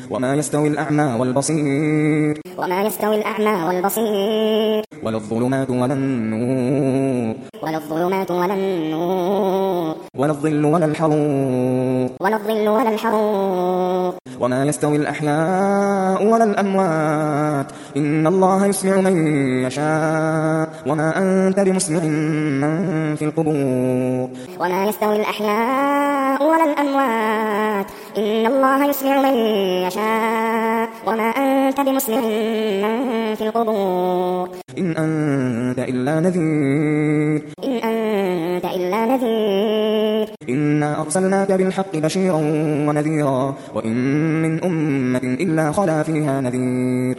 وما يستوي الأعمى والبصير ولا الظلمات ولا النور ولا الظل ولا الحرور وما يستوي الأحياء ولا الأموات إن الله يسمع من يشاء وما أنت بمسمع من في القبور وما يستوي الأحياء ولا الأموات إن الله يسمع من يشاء وما أنت بمسمع من في القبور إن أنت إلا نذير إنا أرسلناك بالحق بشيرا ونذيرا وإن من أمة إلا خلا فيها نذير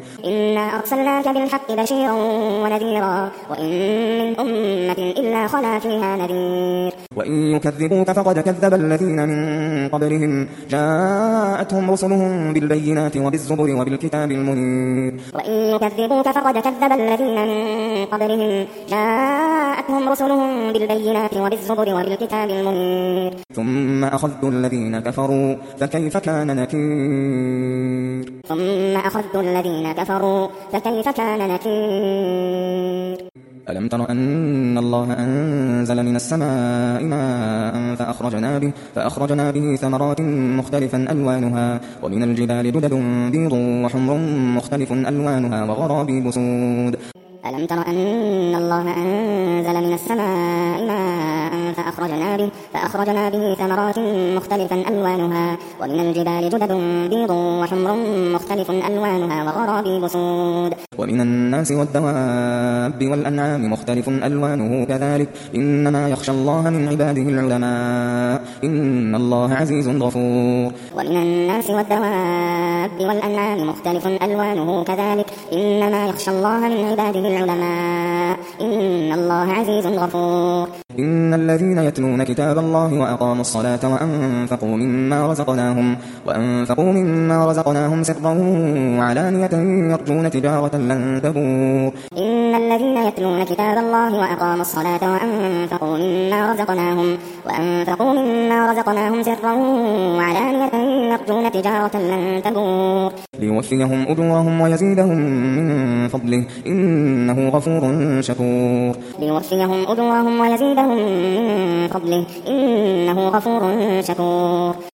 وإن يكذبوك فقد كذب الذين من قبلهم جاءتهم رسلهم بالبينات وبالزبر وبالكتاب المنير ثم أخذت الذين كفروا فكيف كان نكير ألم تر أن الله أنزل من السماء ماء فأخرجنا به ثمرات مختلفا ألوانها ومن الجبال جدد بيض وحمر مختلف ألوانها وغرابيب سود ألم تر أن الله أنزل من السماء ماء فأخرجنا به ثمرات مختلفا ألوانها ومن الجبال جدد بيض وحمر مختلف ألوانها وغرابيب سود ومن الناس والدواب والأنعام مختلف ألوانه كذلك إنما يخشى الله من عباده العلماء إن الله عزيز غفور ومن الناس والدواب والأنعام مختلف ألوانه كذلك إنما يخشى الله من عباده العلماء إن الله عزيز غفور إن الذين يتلون كتاب الله وأقاموا الصلاة وأنفقوا مما رزقناهم سرا وعلانية يرجون تجارة لن تبور إن الذين يتلون كتاب الله وأقاموا الصلاة وأنفقوا مما رزقناهم سرا وعلانية يرجون تجارة لن تبور ليوفيهم أجورهم ويزيدهم من فضله إنه غفور شكور